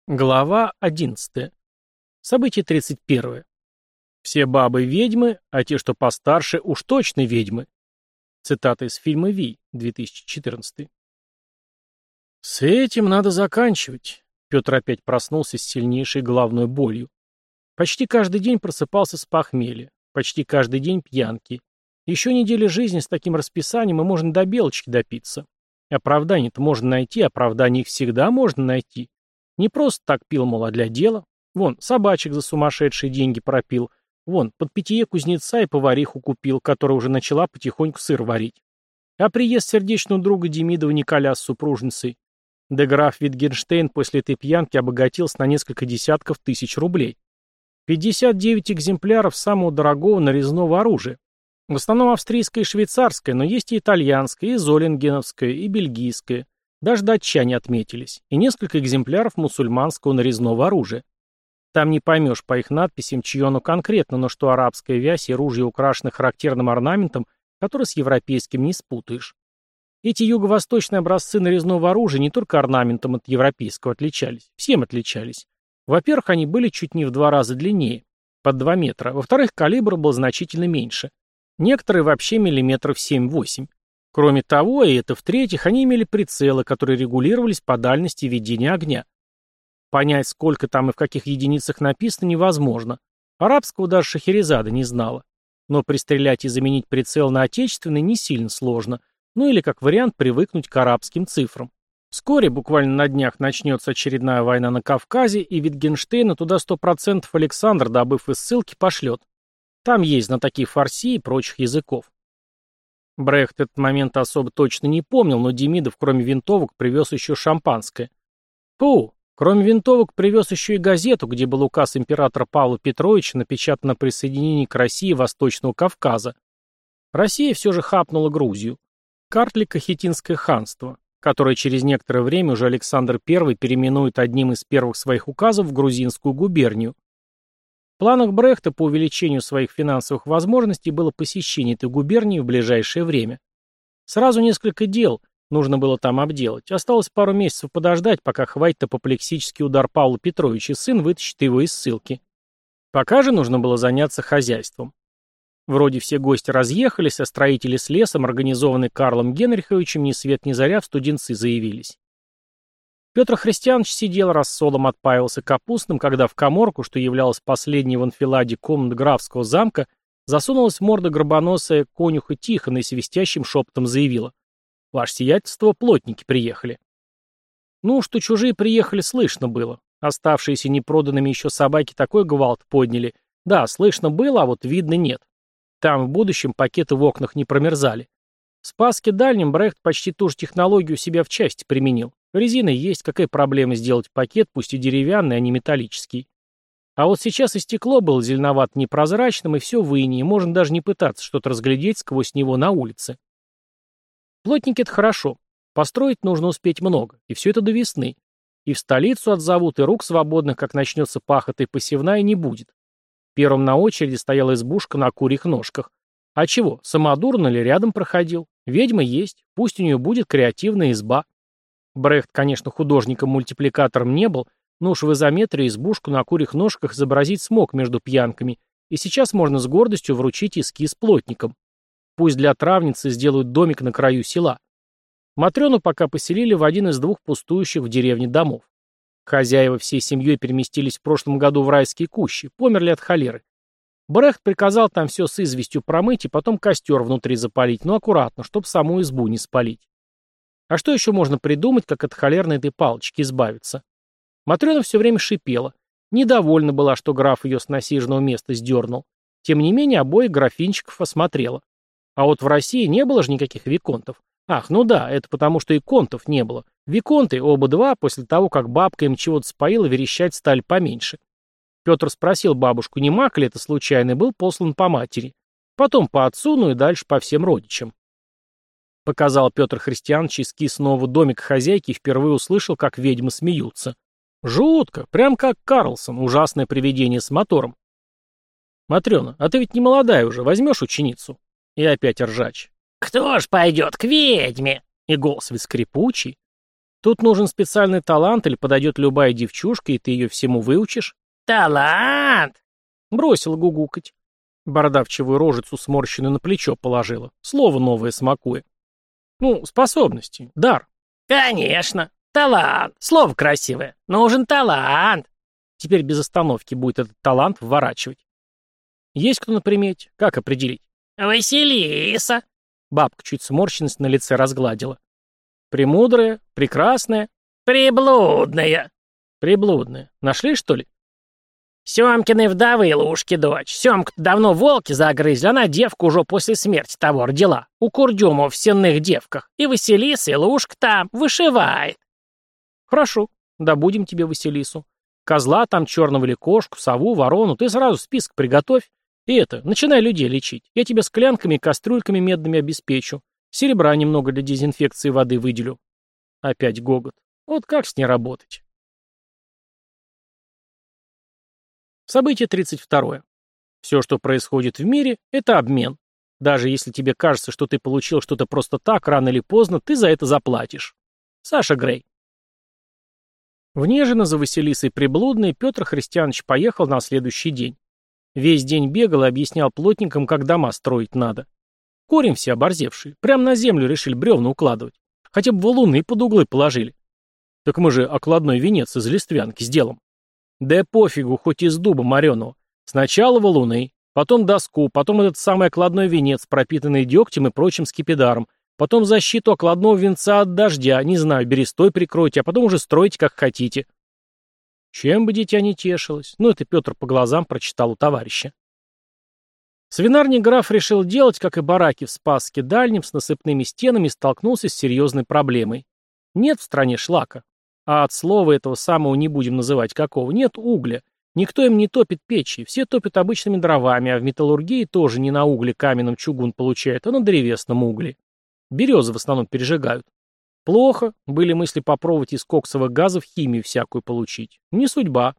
Глава 11. Событие 31. Все бабы ведьмы, а те, что постарше, уж точно ведьмы. Цитата из фильма «Вий», 2014. С этим надо заканчивать. Петр опять проснулся с сильнейшей головной болью. Почти каждый день просыпался с похмелья. Почти каждый день пьянки. Еще неделя жизни с таким расписанием, и можно до белочки допиться. Оправдание-то можно найти, оправдание их всегда можно найти. Не просто так пил, мол, а для дела. Вон, собачек за сумасшедшие деньги пропил. Вон, под питье кузнеца и повариху купил, которая уже начала потихоньку сыр варить. А приезд сердечного друга Демидова Николя с супружницей. Да граф Витгенштейн после этой пьянки обогатился на несколько десятков тысяч рублей. 59 экземпляров самого дорогого нарезного оружия. В основном австрийское и швейцарское, но есть и итальянское, и золингеновское, и бельгийское. Даже датчане отметились, и несколько экземпляров мусульманского нарезного оружия. Там не поймешь по их надписям, чье оно конкретно, но что арабская вязь и ружья украшены характерным орнаментом, который с европейским не спутаешь. Эти юго-восточные образцы нарезного оружия не только орнаментом от европейского отличались, всем отличались. Во-первых, они были чуть не в 2 раза длиннее, под 2 метра. Во-вторых, калибр был значительно меньше. Некоторые вообще миллиметров 7-8. Кроме того, и это в-третьих, они имели прицелы, которые регулировались по дальности ведения огня. Понять, сколько там и в каких единицах написано, невозможно. Арабского даже Шахерезада не знала. Но пристрелять и заменить прицел на отечественный не сильно сложно. Ну или, как вариант, привыкнуть к арабским цифрам. Вскоре, буквально на днях, начнется очередная война на Кавказе, и Витгенштейна туда 100% Александр, добыв из ссылки, пошлет. Там есть знатоки фарси и прочих языков. Брехт этот момент особо точно не помнил, но Демидов, кроме винтовок, привез еще шампанское. Кроме винтовок, привез еще и газету, где был указ императора Павла Петровича, напечатан о присоединении к России Восточного Кавказа. Россия все же хапнула Грузию. Картлико-Хитинское ханство, которое через некоторое время уже Александр I переименует одним из первых своих указов в Грузинскую губернию. В планах Брехта по увеличению своих финансовых возможностей было посещение этой губернии в ближайшее время. Сразу несколько дел нужно было там обделать. Осталось пару месяцев подождать, пока хватит апоплексический удар Павла Петровича, и сын вытащит его из ссылки. Пока же нужно было заняться хозяйством. Вроде все гости разъехались, а строители с лесом, организованные Карлом Генриховичем, ни свет ни заря в студенцы заявились. Петр Христианович сидел, рассолом отпаивался капустным, когда в каморку, что являлась последней в анфиладе комнат графского замка, засунулась морда горбоносая конюха Тихона и свистящим шепотом заявила: «Ваше сиятельство, плотники приехали». Ну, что чужие приехали, слышно было. Оставшиеся непроданными еще собаки такой гвалт подняли. Да, слышно было, а вот видно нет. Там в будущем пакеты в окнах не промерзали. В Спасске Дальнем Брехт почти ту же технологию у себя в части применил. Резина есть, какая проблема сделать пакет, пусть и деревянный, а не металлический. А вот сейчас и стекло было зеленовато-непрозрачным, и все в инее, можно даже не пытаться что-то разглядеть сквозь него на улице. Плотники — это хорошо. Построить нужно успеть много, и все это до весны. И в столицу отзовут, и рук свободных, как начнется пахота и посевная, не будет. Первым на очереди стояла избушка на курьих ножках. А чего, самодурно ли рядом проходил? Ведьма есть, пусть у нее будет креативная изба. Брехт, конечно, художником-мультипликатором не был, но уж в изометре избушку на курьих ножках изобразить смог между пьянками, и сейчас можно с гордостью вручить эскиз плотникам. Пусть для травницы сделают домик на краю села. Матрёну пока поселили в один из 2 пустующих в деревне домов. Хозяева всей семьей переместились в прошлом году в райские кущи, померли от холеры. Брехт приказал там все с известью промыть и потом костер внутри запалить, но аккуратно, чтоб саму избу не спалить. А что еще можно придумать, как от холерной этой палочки избавиться? Матрена все время шипела. Недовольна была, что граф ее с насиженного места сдернул. Тем не менее, обоих графинчиков осмотрела. А вот в России не было же никаких виконтов. Ах, ну да, это потому, что и контов не было. Виконты, оба 2, после того, как бабка им чего-то споила, верещать стали поменьше. Петр спросил бабушку, не маг ли это случайно, был послан по матери. Потом по отцу, ну и дальше по всем родичам. Показал Петр Христианович эскиз нового домика хозяйки и впервые услышал, как ведьмы смеются. Жутко, прям как Карлсон, ужасное привидение с мотором. «Матрена, а ты ведь не молодая уже, возьмешь ученицу?» И опять ржач. «Кто ж пойдет к ведьме?» И голос ведь скрипучий. Тут нужен специальный талант или подойдет любая девчушка, и ты ее всему выучишь. Талант! Бросил гугукать. Бородавчивую рожицу сморщенную на плечо положила. Слово новое смакуя. Ну, способности, дар. Конечно, талант. Слово красивое. Нужен талант. Теперь без остановки будет этот талант вворачивать. Есть кто на примете? Как определить? Василиса. Бабка чуть сморщенность на лице разгладила. Премудрая, прекрасная, Приблудная. приблудная. Нашли, что ли? Семкиной вдовы Лушки дочь. Семку-то давно волки загрызли, она девку уже после смерти того родила. У Курдюмова в сенных девках. И Василиса, и Лушка там вышивает. Хорошо, добудем тебе Василису. Козла там черного или кошку, сову, ворону. Ты сразу список приготовь. И это, начинай людей лечить. Я тебе склянками и кастрюльками медными обеспечу. Серебра немного для дезинфекции воды выделю. Опять гогот. Вот как с ней работать? Событие 32. Все, что происходит в мире, это обмен. Даже если тебе кажется, что ты получил что-то просто так, рано или поздно, ты за это заплатишь. Саша Грей. В Нежино за Василисой Приблудной Петр Христианович поехал на следующий день. Весь день бегал и объяснял плотникам, как дома строить надо. Корень все оборзевшие. Прямо на землю решили бревна укладывать. Хотя бы валуны под углы положили. Так мы же окладной венец из листвянки сделаем. Да пофигу, хоть из дуба мореного. Сначала валуны, потом доску, потом этот самый окладной венец, пропитанный дегтем и прочим скипидаром, потом защиту окладного венца от дождя, не знаю, берестой прикройте, а потом уже стройте, как хотите. Чем бы дитя не тешилось? Ну, это Петр по глазам прочитал у товарища. Свинарник граф решил делать, как и бараки в Спасске Дальнем, с насыпными стенами, и столкнулся с серьезной проблемой. Нет в стране шлака. А от слова этого самого не будем называть какого, нет угля. Никто им не топит печи, все топят обычными дровами, а в металлургии тоже не на угле каменном чугун получают, а на древесном угле. Березы в основном пережигают. Плохо, были мысли попробовать из коксовых газов химию всякую получить. Не судьба.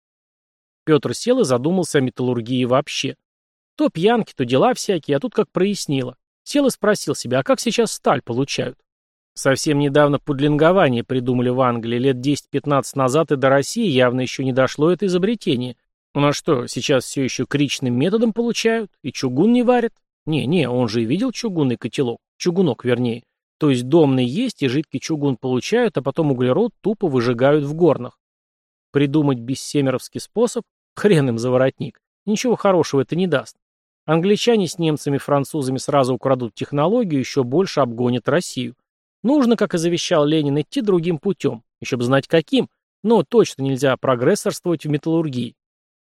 Петр сел и задумался о металлургии вообще. То пьянки, то дела всякие, а тут как прояснило. Сел и спросил себя, а как сейчас сталь получают? Совсем недавно пудлингование придумали в Англии, лет 10-15 назад и до России явно еще не дошло это изобретение. У нас что, сейчас все еще кричным методом получают? И чугун не варят? Не, он же и видел чугунный котелок. Чугунок, вернее. То есть домный есть, и жидкий чугун получают, а потом углерод тупо выжигают в горнах. Придумать бессемеровский способ? Хрен им за воротник. Ничего хорошего это не даст. Англичане с немцами и французами сразу украдут технологию, еще больше обгонят Россию. Нужно, как и завещал Ленин, идти другим путем, еще бы знать каким, но точно нельзя прогрессорствовать в металлургии.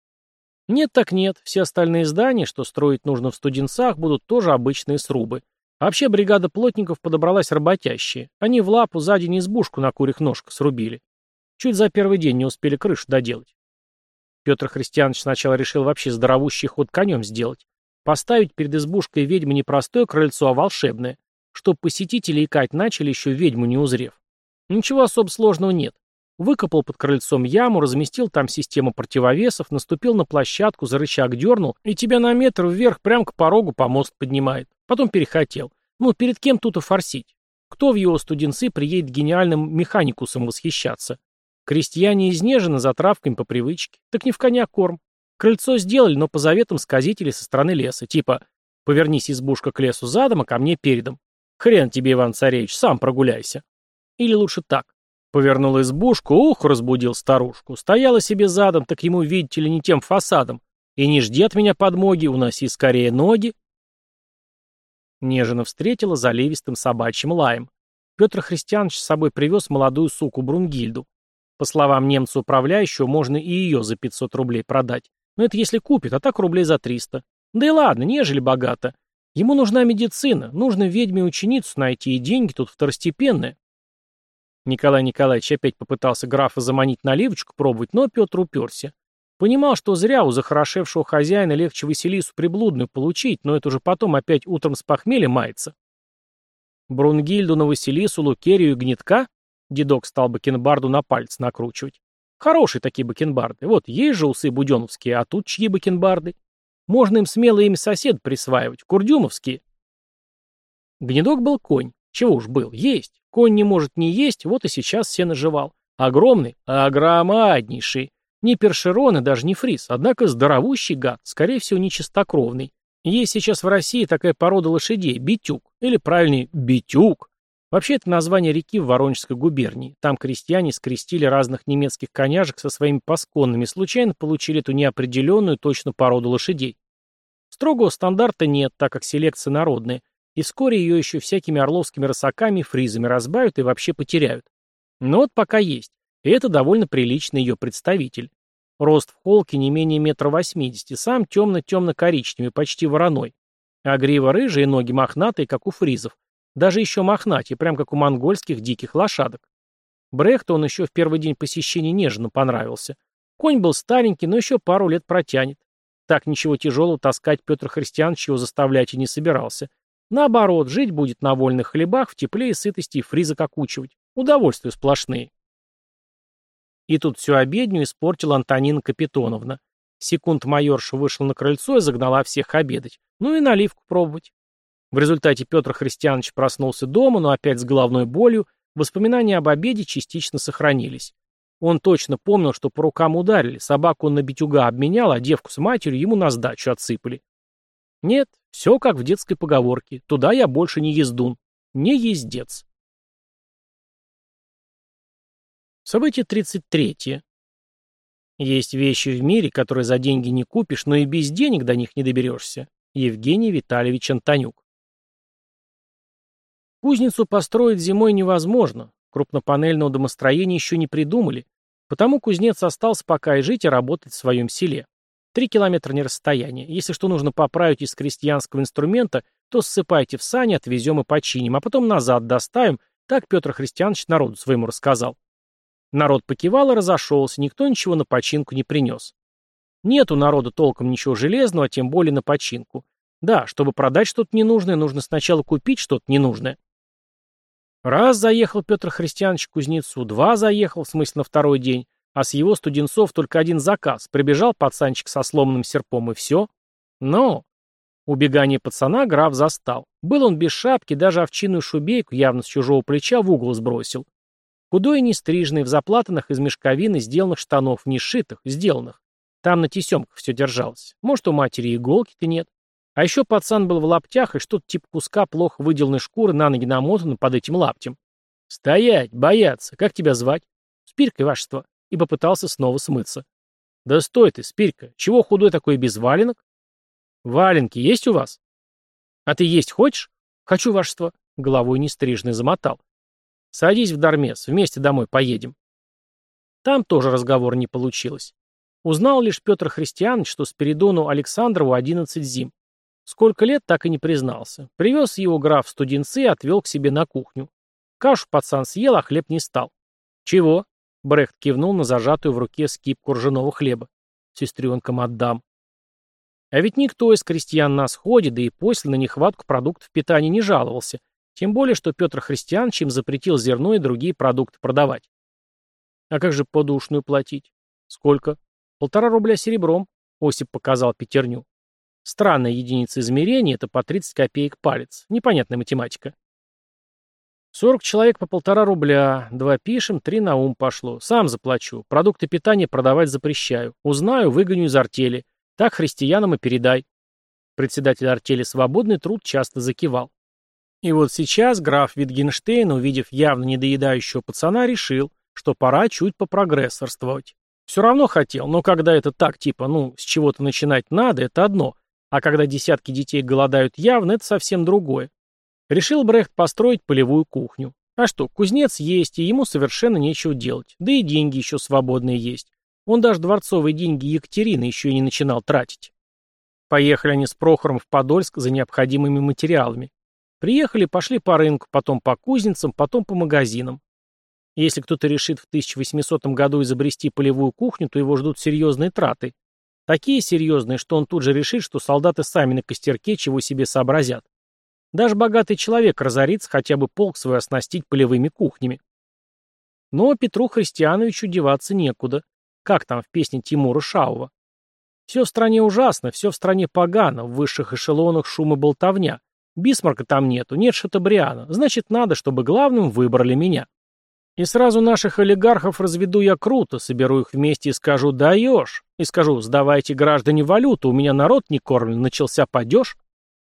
Нет так нет, все остальные здания, что строить нужно в Студенцах, будут тоже обычные срубы. А вообще бригада плотников подобралась работящая. Они в лапу за день избушку на курьих ножках срубили. Чуть за первый день не успели крышу доделать. Петр Христианович сначала решил вообще здоровущий ход конем сделать. Поставить перед избушкой ведьмы не простое крыльцо, а волшебное, чтоб посетители икать начали, еще ведьму не узрев. Ничего особо сложного нет. Выкопал под крыльцом яму, разместил там систему противовесов, наступил на площадку, за рычаг дернул, и тебя на метр вверх прямо к порогу помост поднимает. Потом перехотел. Ну, перед кем тут и форсить? Кто в его студенцы приедет гениальным механикусом восхищаться? Крестьяне изнежены затравками по привычке. Так не в коня корм. Крыльцо сделали, но по заветам сказителей со стороны леса. Типа, повернись избушка к лесу задом, а ко мне передом. Хрен тебе, Иван-царевич, сам прогуляйся. Или лучше так. Повернул избушку, разбудил старушку. Стояла себе задом, так ему, видите ли, не тем фасадом. И не жди от меня подмоги, уноси скорее ноги. Нежина встретила заливистым собачьим лаем. Петр Христианович с собой привез молодую суку Брунгильду. По словам немца-управляющего, можно и ее за 500 рублей продать. Но это если купит, а так рублей за 300. Да и ладно, нежели богато. Ему нужна медицина, нужно ведьме ученицу найти, и деньги тут второстепенные. Николай Николаевич опять попытался графа заманить наливочку пробовать, но Петр уперся. Понимал, что зря у захорошевшего хозяина легче Василису Приблудную получить, но это уже потом опять утром с похмелья мается. Брунгильду на Василису, Лукерию и Гнетка? Дедок стал бакенбарду на палец накручивать. Хорошие такие бакенбарды. Вот есть же усы буденовские, а тут чьи бакенбарды? Можно им смело имя сосед присваивать, курдюмовские. Гнедок был конь. Чего уж был, есть. Конь не может не есть, вот и сейчас сено жевал. Огромный, огромаднейший. Не першерон и даже не фриз, однако здоровущий гад, скорее всего, не чистокровный. Есть сейчас в России такая порода лошадей – битюк, или правильнее – битюк. Вообще это название реки в Воронежской губернии. Там крестьяне скрестили разных немецких коняжек со своими пасконными, случайно получили эту неопределенную точно породу лошадей. Строгого стандарта нет, так как селекция народная, и вскоре ее еще всякими орловскими рысаками и фризами разбавят и вообще потеряют. Но вот пока есть, и это довольно приличный ее представитель. Рост в холке не менее 1,80 м, сам темно-темно-коричневый, почти вороной. А грива рыжая и ноги мохнатые, как у фризов. Даже еще мохнатее, прям как у монгольских диких лошадок. Брехту он еще в первый день посещения нежно понравился. Конь был старенький, но еще пару лет протянет. Так ничего тяжелого таскать Петр Христианович его заставлять и не собирался. Наоборот, жить будет на вольных хлебах, в тепле и сытости и фризок окучивать. Удовольствия сплошные. И тут всю обедню испортила Антонина Капитоновна. Секунд-майорша вышла на крыльцо и загнала всех обедать. Ну и наливку пробовать. В результате Петр Христианович проснулся дома, но опять с головной болью, воспоминания об обеде частично сохранились. Он точно помнил, что по рукам ударили, собаку он на битюга обменял, а девку с матерью ему на сдачу отсыпали. Нет, все как в детской поговорке. Туда я больше не ездун. Не ездец. Событие 33. Есть вещи в мире, которые за деньги не купишь, но и без денег до них не доберешься. Евгений Витальевич Антонюк. Кузницу построить зимой невозможно. Крупнопанельного домостроения еще не придумали. Потому кузнец остался пока и жить, и работать в своем селе. 3 километра не расстояние. Если что нужно поправить из крестьянского инструмента, то ссыпайте в сани, отвезем и починим, а потом назад доставим. Так Петр Христианович народу своему рассказал. Народ покивал и разошелся, никто ничего на починку не принес. Нет у народа толком ничего железного, а тем более на починку. Да, чтобы продать что-то ненужное, нужно сначала купить что-то ненужное. Раз заехал Петр Христианович к кузнецу, два заехал, в смысле на второй день, а с его студенцов только один заказ. Прибежал пацанчик со сломанным серпом и все. Но убегание пацана граф застал. Был он без шапки, даже овчинную шубейку явно с чужого плеча в угол сбросил. Худой и нестриженный, в заплатанных из мешковины сделанных штанов, не сшитых, сделанных. Там на тесемках все держалось. Может, у матери иголки-то нет. А еще пацан был в лаптях, и что-то типа куска плохо выделанной шкуры на ноги намотано под этим лаптем. «Стоять! Бояться! Как тебя звать?» «Спиркой, вашество!» И попытался снова смыться. «Да стой ты, Спирка! Чего худой такой без валенок?» «Валенки есть у вас?» «А ты есть хочешь?» «Хочу, вашество!» Головой нестриженный замотал. «Садись в Дармес, вместе домой поедем». Там тоже разговора не получилось. Узнал лишь Петр Христианович, что Спиридону Александрову 11 зим. Сколько лет, так и не признался. Привез его граф в студенцы и отвел к себе на кухню. Кашу пацан съел, а хлеб не стал. «Чего?» — Брехт кивнул на зажатую в руке скипку ржаного хлеба. «Сестренкам отдам». А ведь никто из крестьян на сходе, да и после на нехватку продуктов питания не жаловался. Тем более, что Петр Христианович им запретил зерно и другие продукты продавать. А как же подушную платить? Сколько? 1,5 рубля серебром, Осип показал пятерню. Странная единица измерения, это по 30 копеек палец. Непонятная математика. 40 человек по 1,5 рубля. 2 пишем, 3 на ум пошло. Сам заплачу. Продукты питания продавать запрещаю. Узнаю, выгоню из артели. Так христианам и передай. Председатель артели «Свободный труд» часто закивал. И вот сейчас граф Витгенштейн, увидев явно недоедающего пацана, решил, что пора чуть попрогрессорствовать. Все равно хотел, но когда это так, типа, с чего-то начинать надо, это одно, а когда десятки детей голодают явно, это совсем другое. Решил Брехт построить полевую кухню. А что, кузнец есть, и ему совершенно нечего делать, да и деньги еще свободные есть. Он даже дворцовые деньги Екатерины еще и не начинал тратить. Поехали они с Прохором в Подольск за необходимыми материалами. Приехали, пошли по рынку, потом по кузницам, потом по магазинам. Если кто-то решит в 1800 году изобрести полевую кухню, то его ждут серьезные траты. Такие серьезные, что он тут же решит, что солдаты сами на костерке чего себе сообразят. Даже богатый человек разорится хотя бы полк свой оснастить полевыми кухнями. Но Петру Христиановичу деваться некуда. Как там в песне Тимура Шаова? Все в стране ужасно, все в стране погано, в высших эшелонах шум и болтовня. Бисмарка там нету, нет Шатобриана. Значит, надо, чтобы главным выбрали меня. И сразу наших олигархов разведу я круто, соберу их вместе и скажу «даешь». И скажу «сдавайте, граждане, валюту, у меня народ не кормлен, начался падеж».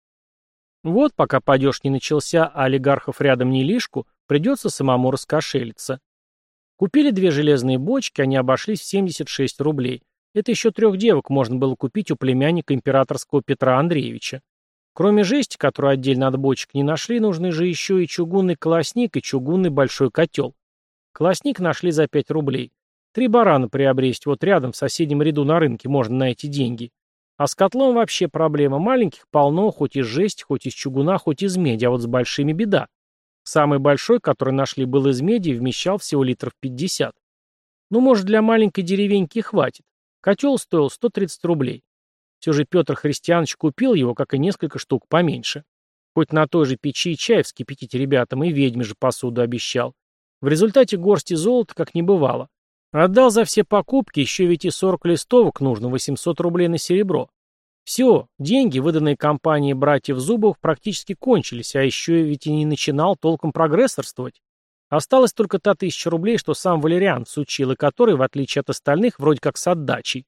Вот, пока падеж не начался, а олигархов рядом не лишку, придется самому раскошелиться. Купили 2 железные бочки, они обошлись в 76 рублей. Это еще 3 девок можно было купить у племянника императорского Петра Андреевича. Кроме жести, которую отдельно от бочек не нашли, нужны же еще и чугунный колосник и чугунный большой котел. Колосник нашли за 5 рублей. 3 барана приобрести вот рядом, в соседнем ряду на рынке, можно на эти деньги. А с котлом вообще проблема. Маленьких полно, хоть из жести, хоть из чугуна, хоть из меди, а вот с большими беда. Самый большой, который нашли, был из меди и вмещал всего литров 50. Ну, может, для маленькой деревеньки хватит. Котел стоил 130 рублей. Все же Петр Христианович купил его, как и несколько штук поменьше. Хоть на той же печи чай вскипятить ребятам, и ведьме же посуду обещал. В результате горсти золота как не бывало. Отдал за все покупки, еще ведь и 40 листовок нужно, 800 рублей на серебро. Все, деньги, выданные компанией братьев Зубовых, практически кончились, а еще ведь и не начинал толком прогрессорствовать. Осталась только та 1000 рублей, что сам Валериан сучил, и который, в отличие от остальных, вроде как с отдачей.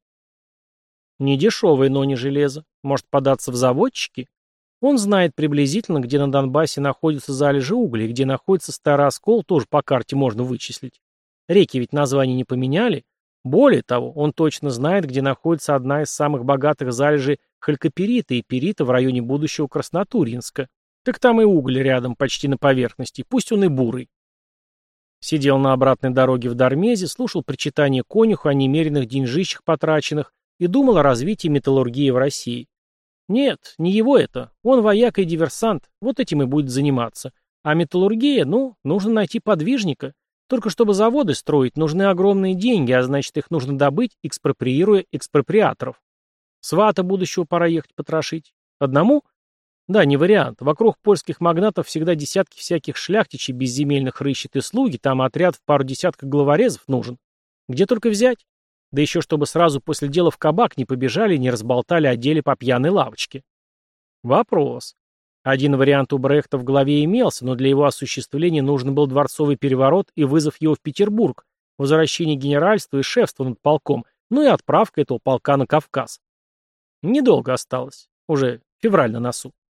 Недешевое, но не железо. Может податься в заводчики? Он знает приблизительно, где на Донбассе находятся залежи угля, и где находится старый оскол, тоже по карте можно вычислить. Реки ведь названия не поменяли. Более того, он точно знает, где находится одна из самых богатых залежей халькоперита и перита в районе будущего Краснотурьинска. Так там и уголь рядом, почти на поверхности, пусть он и бурый. Сидел на обратной дороге в Дармезе, слушал причитания конюху о немеренных деньжищах потраченных и думал о развитии металлургии в России. Нет, не его это. Он вояк и диверсант, вот этим и будет заниматься. А металлургия, нужно найти подвижника. Только чтобы заводы строить, нужны огромные деньги, а значит, их нужно добыть, экспроприируя экспроприаторов. Свата будущего пора ехать потрошить. Одному? Да, не вариант. Вокруг польских магнатов всегда десятки всяких шляхтичей безземельных рыщет и слуги, там отряд в пару десятков головорезов нужен. Где только взять? Да еще чтобы сразу после дела в кабак не побежали и не разболтали о деле по пьяной лавочке. Вопрос. Один вариант у Брехта в голове имелся, но для его осуществления нужен был дворцовый переворот и вызов его в Петербург, возвращение генеральства и шефства над полком, ну и отправка этого полка на Кавказ. Недолго осталось. Уже февраль на носу.